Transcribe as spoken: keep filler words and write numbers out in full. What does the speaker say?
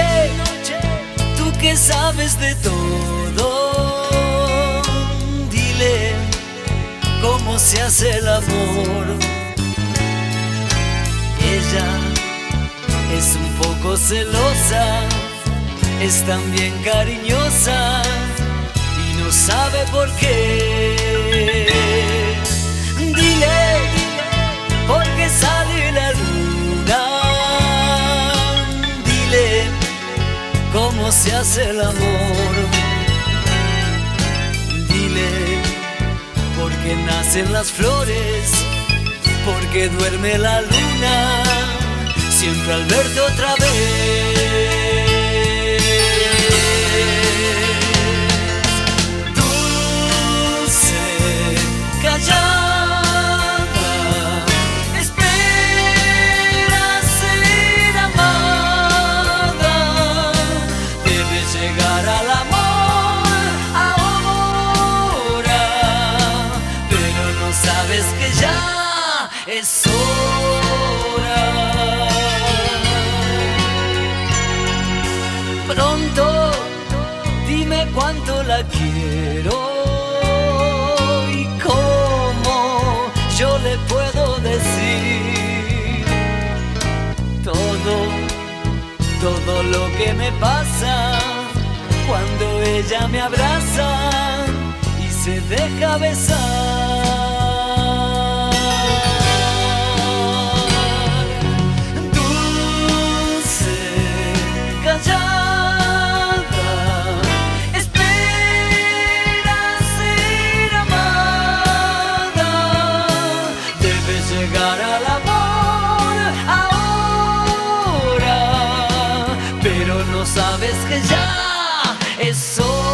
noche, tú que sabes de todo, dile cómo se hace el amor. Ella es un poco celosa, es también cariñosa y no sabe por qué. Dile, por qué sale la luna. Dile cómo se hace el amor. Dile por qué nacen las flores, por qué duerme la luna siempre al verte otra vez. Sabes que ya es hora. Pronto, dime cuánto la quiero y cómo yo le puedo decir todo, todo lo que me pasa cuando ella me abraza y se deja besar. Llegar al amor ahora, pero no sabes que ya es hora.